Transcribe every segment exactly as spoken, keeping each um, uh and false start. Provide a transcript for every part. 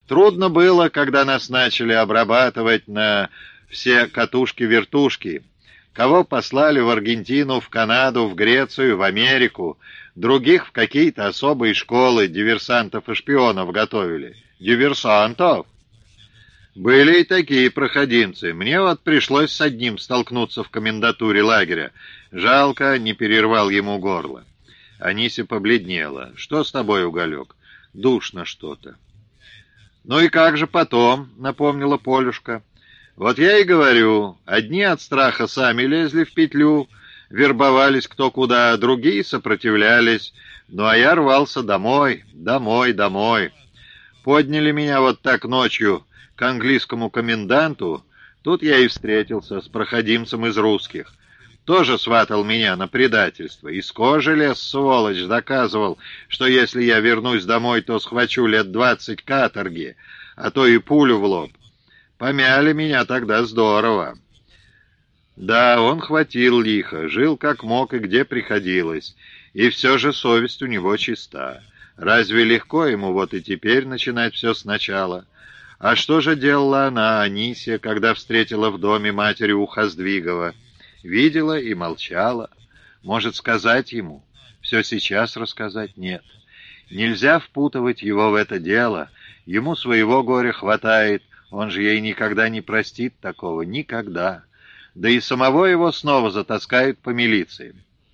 Трудно было, когда нас начали обрабатывать на все катушки-вертушки. Кого послали в Аргентину, в Канаду, в Грецию, в Америку, других в какие-то особые школы диверсантов и шпионов готовили. Диверсантов? Были и такие проходимцы. Мне вот пришлось с одним столкнуться в комендатуре лагеря. Жалко, не перервал ему горло. Анися побледнела. «Что с тобой, Уголек? Душно что-то». «Ну и как же потом?» — напомнила Полюшка. «Вот я и говорю, одни от страха сами лезли в петлю, вербовались кто куда, другие сопротивлялись. Ну а я рвался домой, домой, домой. Подняли меня вот так ночью к английскому коменданту, тут я и встретился с проходимцем из русских. Тоже сватал меня на предательство. Из кожи лез, сволочь, доказывал, что если я вернусь домой, то схвачу лет двадцать каторги, а то и пулю в лоб. Помяли меня тогда здорово». Да, он хватил лихо, жил как мог и где приходилось, и все же совесть у него чиста. Разве легко ему вот и теперь начинать все сначала? А что же делала она, Анисия, когда встретила в доме матери Ухоздвигова? Видела и молчала. Может, сказать ему? Все сейчас рассказать? Нет. Нельзя впутывать его в это дело. Ему своего горя хватает. Он же ей никогда не простит такого. Никогда. Да и самого его снова затаскают по милиции.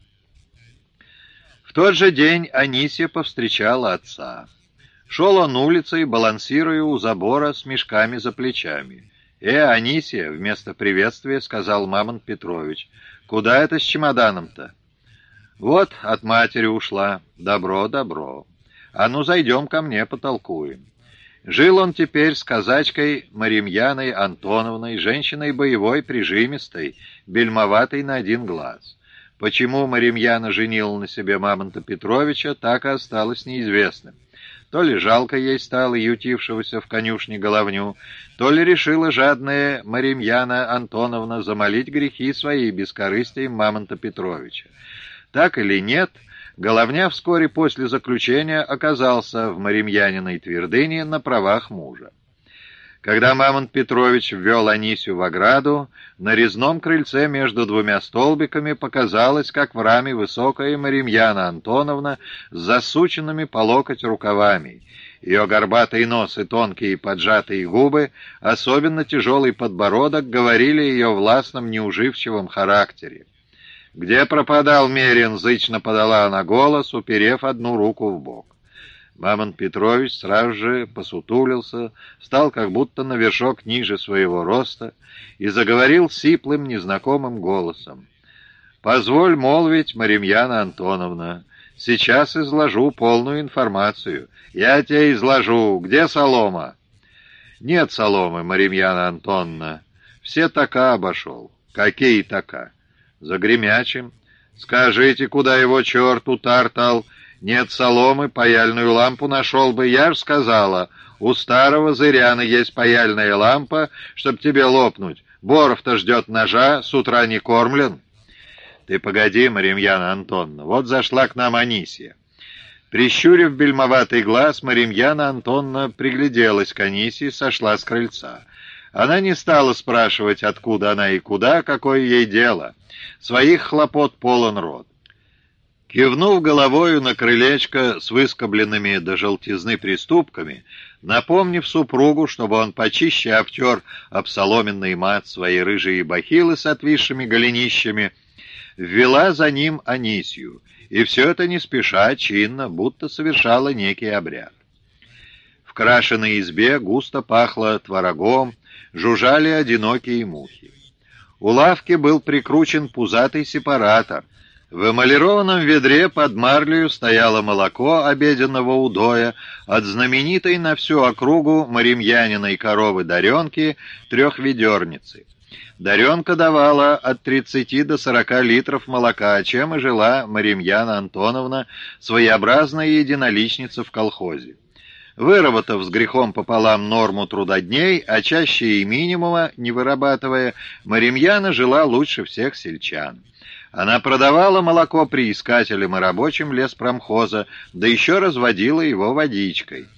В тот же день Анисия повстречала отца. Шел он улицей, балансируя у забора с мешками за плечами. «Э, Анисия!» — вместо приветствия сказал Мамонт Петрович. «Куда это с чемоданом-то?» «Вот, от матери ушла. Добро, добро. А ну, зайдем ко мне, потолкуем». Жил он теперь с казачкой Маримьяной Антоновной, женщиной боевой, прижимистой, бельмоватой на один глаз. Почему Маримьяна женила на себе Мамонта Петровича, так и осталось неизвестным. То ли жалко ей стало ютившегося в конюшне головню, то ли решила жадная Маримьяна Антоновна замолить грехи свои бескорыстием Мамонта Петровича. Так или нет, головня вскоре после заключения оказался в Маримьяниной твердыне на правах мужа. Когда Мамонт Петрович ввел Анисию в ограду, на резном крыльце между двумя столбиками показалось, как в раме высокая Маримьяна Антоновна с засученными по локоть рукавами. Ее горбатый нос и тонкие поджатые губы, особенно тяжелый подбородок, говорили о ее властном неуживчивом характере. «Где пропадал Мерин?» — зычно подала она голос, уперев одну руку в бок. Мамонт Петрович сразу же посутулился, стал как будто на вершок ниже своего роста и заговорил сиплым, незнакомым голосом. «Позволь молвить, Маримьяна Антоновна, сейчас изложу полную информацию. Я тебе изложу. Где солома?» «Нет соломы, Маримьяна Антоновна. Все така обошел». «Какие така?» «Загремячим. Скажите, куда его черт утартал? Нет соломы, паяльную лампу нашел бы. Я ж сказала, у старого зыряна есть паяльная лампа, чтоб тебе лопнуть. Боров-то ждет ножа, с утра не кормлен». «Ты погоди, Маримьяна Антоновна, вот зашла к нам Анисия». Прищурив бельмоватый глаз, Маримьяна Антоновна пригляделась к Анисии, сошла с крыльца. Она не стала спрашивать, откуда она и куда, какое ей дело. Своих хлопот полон рот. Кивнув головою на крылечко с выскобленными до желтизны приступками, напомнив супругу, чтобы он почище обтер об соломенный мат свои рыжие бахилы с отвисшими голенищами, ввела за ним Анисью, и все это не спеша, чинно, будто совершала некий обряд. В крашеной избе густо пахло творогом, жужжали одинокие мухи. У лавки был прикручен пузатый сепаратор. В эмалированном ведре под марлею стояло молоко обеденного удоя от знаменитой на всю округу Маримьяниной коровы Даренки трехведерницы. Даренка давала от тридцати до сорока литров молока, чем и жила Маримьяна Антоновна, своеобразная единоличница в колхозе. Выработав с грехом пополам норму трудодней, а чаще и минимума не вырабатывая, Маримьяна жила лучше всех сельчан. Она продавала молоко приискателям и рабочим леспромхоза, да еще разводила его водичкой.